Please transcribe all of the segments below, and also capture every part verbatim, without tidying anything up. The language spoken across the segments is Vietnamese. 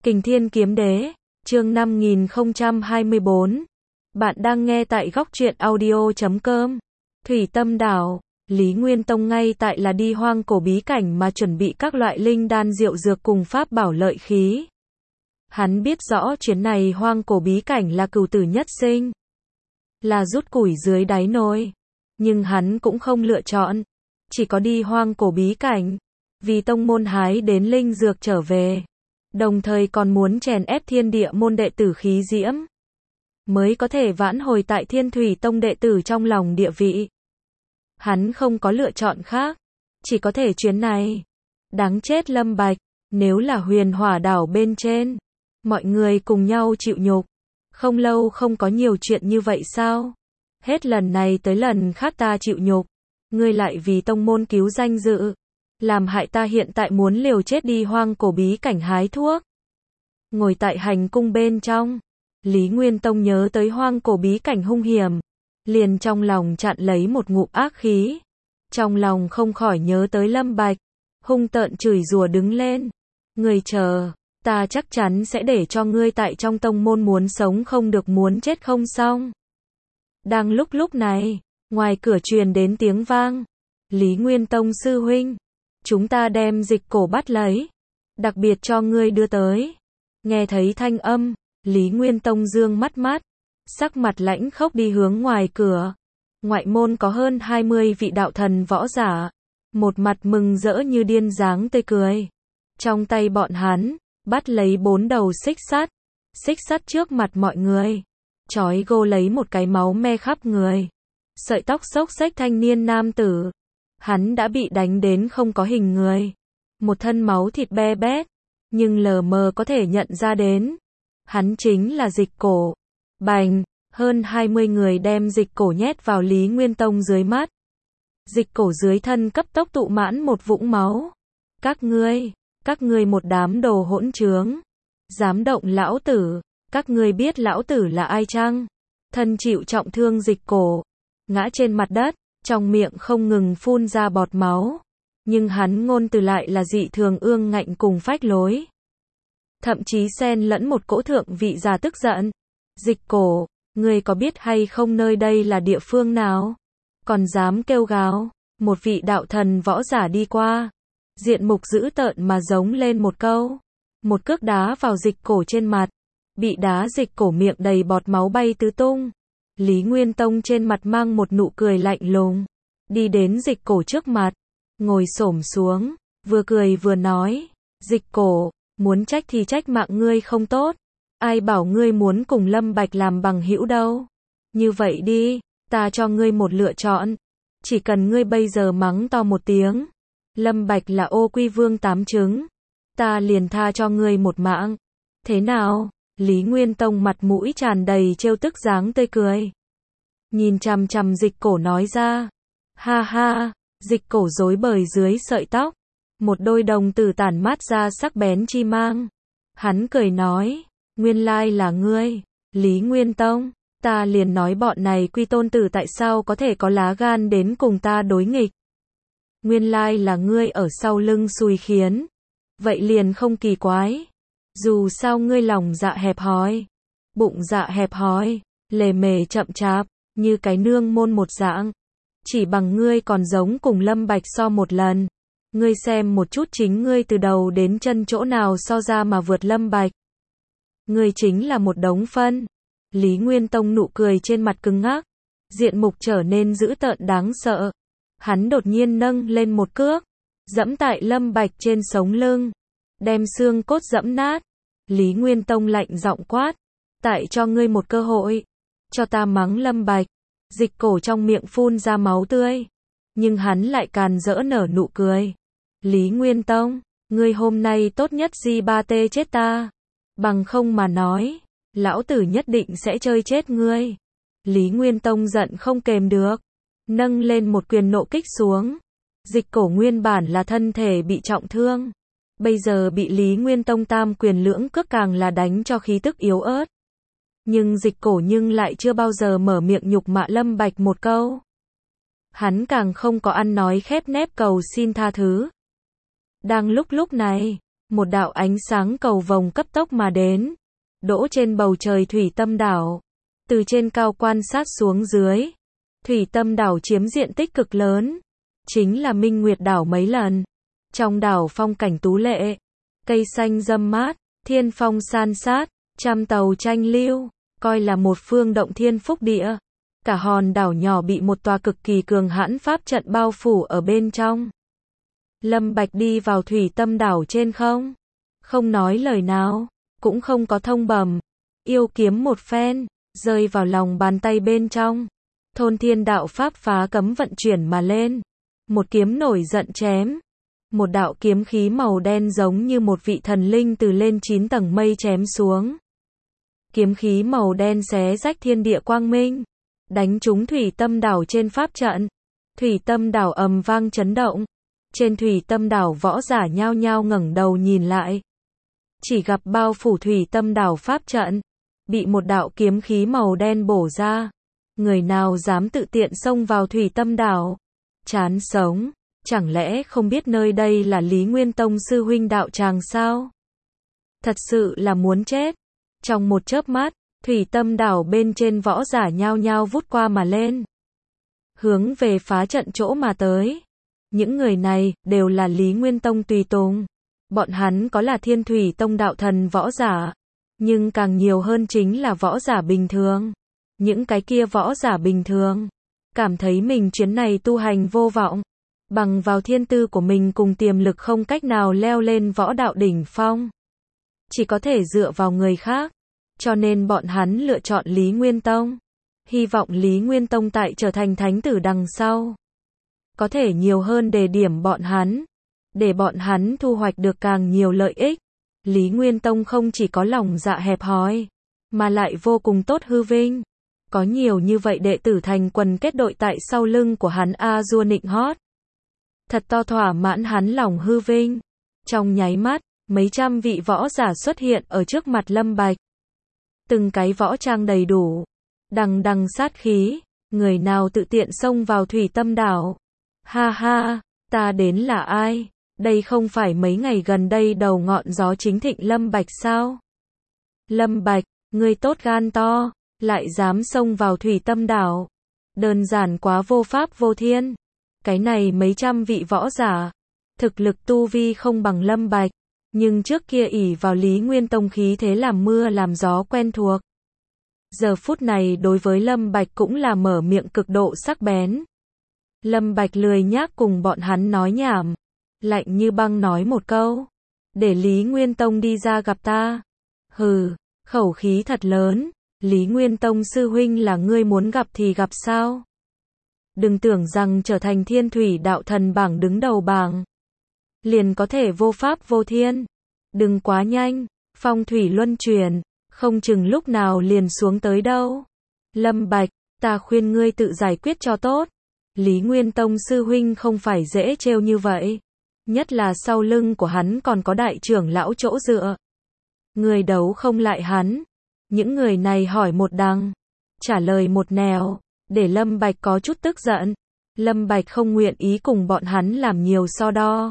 Kình Thiên Kiếm Đế, chương năm nghìn không trăm hai mươi bốn. Bạn đang nghe tại góc truyện audio chấm com. Thủy Tâm Đảo, Lý Nguyên Tông ngay tại là đi hoang cổ bí cảnh mà chuẩn bị các loại linh đan diệu dược cùng pháp bảo lợi khí. Hắn biết rõ chuyến này hoang cổ bí cảnh là cửu tử nhất sinh, là rút củi dưới đáy nồi. Nhưng hắn cũng không lựa chọn, chỉ có đi hoang cổ bí cảnh, vì tông môn hái đến linh dược trở về. Đồng thời còn muốn chèn ép thiên địa môn đệ tử khí diễm, mới có thể vãn hồi tại Thiên Thủy Tông đệ tử trong lòng địa vị. Hắn không có lựa chọn khác, chỉ có thể chuyến này. Đáng chết Lâm Bạch, nếu là Huyền Hỏa đảo bên trên, mọi người cùng nhau chịu nhục. Không lâu không có nhiều chuyện như vậy sao? Hết lần này tới lần khác ta chịu nhục, ngươi lại vì tông môn cứu danh dự, làm hại ta hiện tại muốn liều chết đi hoang cổ bí cảnh hái thuốc. Ngồi tại hành cung bên trong, Lý Nguyên Tông nhớ tới hoang cổ bí cảnh hung hiểm, liền trong lòng chặn lấy một ngụm ác khí. Trong lòng không khỏi nhớ tới Lâm Bạch, hung tợn chửi rủa đứng lên. Ngươi chờ, ta chắc chắn sẽ để cho ngươi tại trong tông môn muốn sống không được muốn chết không xong. Đang lúc lúc này, ngoài cửa truyền đến tiếng vang. Lý Nguyên Tông sư huynh, chúng ta đem dịch cổ bắt lấy, đặc biệt cho ngươi đưa tới. Nghe thấy thanh âm, Lý Nguyên Tông dương mắt mắt, sắc mặt lãnh khốc đi hướng ngoài cửa. Ngoại môn có hơn hai mươi vị đạo thần võ giả, một mặt mừng rỡ như điên dáng tươi cười. Trong tay bọn hắn, bắt lấy bốn đầu xích sắt, xích sắt trước mặt mọi người, trói gô lấy một cái máu me khắp người. Sợi tóc xốc xếch thanh niên nam tử, hắn đã bị đánh đến không có hình người, một thân máu thịt be bét, nhưng lờ mờ có thể nhận ra đến, hắn chính là Dịch Cổ. Bành, hơn hai mươi người đem Dịch Cổ nhét vào Lý Nguyên Tông dưới mắt. Dịch Cổ dưới thân cấp tốc tụ mãn một vũng máu. Các ngươi, các ngươi một đám đồ hỗn trướng, dám động lão tử, các ngươi biết lão tử là ai chăng? Thân chịu trọng thương Dịch Cổ, ngã trên mặt đất, trong miệng không ngừng phun ra bọt máu, nhưng hắn ngôn từ lại là dị thường ương ngạnh cùng phách lối. Thậm chí xen lẫn một cỗ thượng vị già tức giận. Dịch Cổ, ngươi có biết hay không nơi đây là địa phương nào? Còn dám kêu gào? Một vị đạo thần võ giả đi qua, diện mục dữ tợn mà giống lên một câu. Một cước đá vào Dịch Cổ trên mặt, bị đá Dịch Cổ miệng đầy bọt máu bay tứ tung. Lý Nguyên Tông trên mặt mang một nụ cười lạnh lùng, đi đến Dịch Cổ trước mặt, ngồi xổm xuống, vừa cười vừa nói, Dịch Cổ, muốn trách thì trách mạng ngươi không tốt, ai bảo ngươi muốn cùng Lâm Bạch làm bằng hữu đâu. Như vậy đi, ta cho ngươi một lựa chọn, chỉ cần ngươi bây giờ mắng to một tiếng, Lâm Bạch là ô quy vương tám trứng, ta liền tha cho ngươi một mạng. Thế nào? Lý Nguyên Tông mặt mũi tràn đầy trêu tức dáng tươi cười, nhìn chằm chằm Dịch Cổ nói ra. Ha ha, Dịch Cổ rối bời dưới sợi tóc, một đôi đồng tử tản mát ra sắc bén chi mang. Hắn cười nói, nguyên lai là ngươi, Lý Nguyên Tông, ta liền nói bọn này quy tôn tử tại sao có thể có lá gan đến cùng ta đối nghịch. Nguyên lai là ngươi ở sau lưng xui khiến, vậy liền không kỳ quái. Dù sao ngươi lòng dạ hẹp hòi, bụng dạ hẹp hòi, lề mề chậm chạp, như cái nương môn một dạng. Chỉ bằng ngươi còn giống cùng Lâm Bạch so một lần. Ngươi xem một chút chính ngươi từ đầu đến chân chỗ nào so ra mà vượt Lâm Bạch. Ngươi chính là một đống phân. Lý Nguyên Tông nụ cười trên mặt cứng ngắc, diện mục trở nên dữ tợn đáng sợ. Hắn đột nhiên nâng lên một cước, dẫm tại Lâm Bạch trên sống lưng, đem xương cốt dẫm nát. Lý Nguyên Tông lạnh giọng quát, tại cho ngươi một cơ hội, cho ta mắng Lâm Bạch. Dịch Cổ trong miệng phun ra máu tươi, nhưng hắn lại càn rỡ nở nụ cười. Lý Nguyên Tông, ngươi hôm nay tốt nhất gi ba tê chết ta, bằng không mà nói, lão tử nhất định sẽ chơi chết ngươi. Lý Nguyên Tông giận không kềm được, nâng lên một quyền nộ kích xuống. Dịch Cổ nguyên bản là thân thể bị trọng thương, bây giờ bị Lý Nguyên Tông tam quyền lưỡng cước càng là đánh cho khí tức yếu ớt. Nhưng Dịch Cổ nhưng lại chưa bao giờ mở miệng nhục mạ Lâm Bạch một câu. Hắn càng không có ăn nói khép nép cầu xin tha thứ. Đang lúc lúc này, Một đạo ánh sáng cầu vồng cấp tốc mà đến, đỗ trên bầu trời Thủy Tâm đảo. Từ trên cao quan sát xuống dưới, Thủy Tâm đảo chiếm diện tích cực lớn, chính là Minh Nguyệt đảo mấy lần. Trong đảo phong cảnh tú lệ, cây xanh râm mát, thiên phong san sát, trăm tàu tranh lưu, coi là một phương động thiên phúc địa. Cả hòn đảo nhỏ bị một tòa cực kỳ cường hãn pháp trận bao phủ ở bên trong. Lâm Bạch đi vào Thủy Tâm đảo trên không, không nói lời nào, cũng không có thông bẩm, yêu kiếm một phen, rơi vào lòng bàn tay bên trong. Thôn Thiên đạo pháp phá cấm vận chuyển mà lên, một kiếm nổi giận chém. Một đạo kiếm khí màu đen giống như một vị thần linh từ lên chín tầng mây chém xuống. Kiếm khí màu đen xé rách thiên địa quang minh, đánh trúng Thủy Tâm đảo trên pháp trận. Thủy Tâm đảo ầm vang chấn động. Trên Thủy Tâm đảo võ giả nhao nhao ngẩng đầu nhìn lại. Chỉ gặp bao phủ Thủy Tâm đảo pháp trận, bị một đạo kiếm khí màu đen bổ ra. Người nào dám tự tiện xông vào Thủy Tâm đảo? Chán sống, chẳng lẽ không biết nơi đây là Lý Nguyên Tông sư huynh đạo tràng sao? Thật sự là muốn chết. Trong một chớp mắt, Thủy Tâm đảo bên trên võ giả nhao nhao vút qua mà lên, hướng về phá trận chỗ mà tới. Những người này đều là Lý Nguyên Tông tùy tùng. Bọn hắn có là Thiên Thủy Tông đạo thần võ giả, nhưng càng nhiều hơn chính là võ giả bình thường. Những cái kia võ giả bình thường cảm thấy mình chuyến này tu hành vô vọng, bằng vào thiên tư của mình cùng tiềm lực không cách nào leo lên võ đạo đỉnh phong, chỉ có thể dựa vào người khác. Cho nên bọn hắn lựa chọn Lý Nguyên Tông, hy vọng Lý Nguyên Tông tại trở thành thánh tử đằng sau có thể nhiều hơn đề điểm bọn hắn, để bọn hắn thu hoạch được càng nhiều lợi ích. Lý Nguyên Tông không chỉ có lòng dạ hẹp hòi, mà lại vô cùng tốt hư vinh. Có nhiều như vậy đệ tử thành quần kết đội tại sau lưng của hắn a dua nịnh hót. Thật to thỏa mãn hắn lòng hư vinh. Trong nháy mắt, mấy trăm vị võ giả xuất hiện ở trước mặt Lâm Bạch. Từng cái võ trang đầy đủ, đằng đằng sát khí, người nào tự tiện xông vào Thủy Tâm đảo. Ha ha, ta đến là ai? Đây không phải mấy ngày gần đây đầu ngọn gió chính thịnh Lâm Bạch sao? Lâm Bạch, ngươi tốt gan to, lại dám xông vào Thủy Tâm đảo. Đơn giản quá vô pháp vô thiên. Cái này mấy trăm vị võ giả, thực lực tu vi không bằng Lâm Bạch, nhưng trước kia ỷ vào Lý Nguyên Tông khí thế làm mưa làm gió quen thuộc. Giờ phút này đối với Lâm Bạch cũng là mở miệng cực độ sắc bén. Lâm Bạch lười nhác cùng bọn hắn nói nhảm, lạnh như băng nói một câu, để Lý Nguyên Tông đi ra gặp ta. Hừ, khẩu khí thật lớn, Lý Nguyên Tông sư huynh là ngươi muốn gặp thì gặp sao? Đừng tưởng rằng trở thành Thiên Thủy đạo thần bảng đứng đầu bảng liền có thể vô pháp vô thiên. Đừng quá nhanh, phong thủy luân chuyển, không chừng lúc nào liền xuống tới đâu. Lâm Bạch, ta khuyên ngươi tự giải quyết cho tốt. Lý Nguyên Tông sư huynh không phải dễ trêu như vậy, nhất là sau lưng của hắn còn có đại trưởng lão chỗ dựa. Người đấu không lại hắn. Những người này hỏi một đằng, trả lời một nẻo, để Lâm Bạch có chút tức giận. Lâm Bạch không nguyện ý cùng bọn hắn làm nhiều so đo,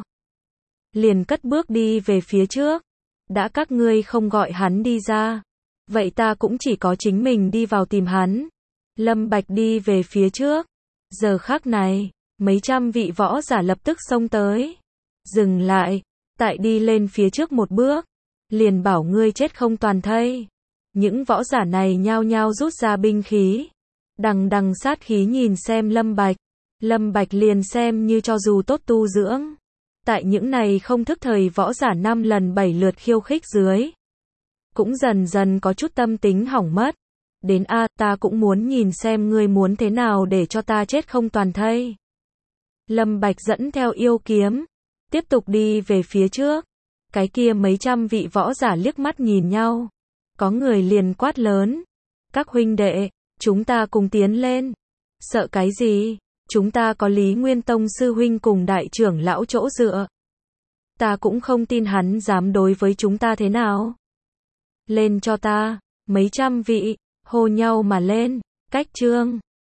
liền cất bước đi về phía trước. Đã các ngươi không gọi hắn đi ra, vậy ta cũng chỉ có chính mình đi vào tìm hắn. Lâm Bạch đi về phía trước. Giờ khắc này, mấy trăm vị võ giả lập tức xông tới. Dừng lại, tại đi lên phía trước một bước, liền bảo ngươi chết không toàn thây. Những võ giả này nhao nhao rút ra binh khí, đằng đằng sát khí nhìn xem Lâm Bạch. Lâm Bạch liền xem như cho dù tốt tu dưỡng, tại những này không thức thời võ giả năm lần bảy lượt khiêu khích dưới, cũng dần dần có chút tâm tính hỏng mất. Đến a, ta cũng muốn nhìn xem ngươi muốn thế nào để cho ta chết không toàn thây. Lâm Bạch dẫn theo yêu kiếm, tiếp tục đi về phía trước. Cái kia mấy trăm vị võ giả liếc mắt nhìn nhau, có người liền quát lớn, các huynh đệ, chúng ta cùng tiến lên. Sợ cái gì? Chúng ta có Lý Nguyên Tông sư huynh cùng đại trưởng lão chỗ dựa. Ta cũng không tin hắn dám đối với chúng ta thế nào. Lên cho ta. Mấy trăm vị hô nhau mà lên. Cách chương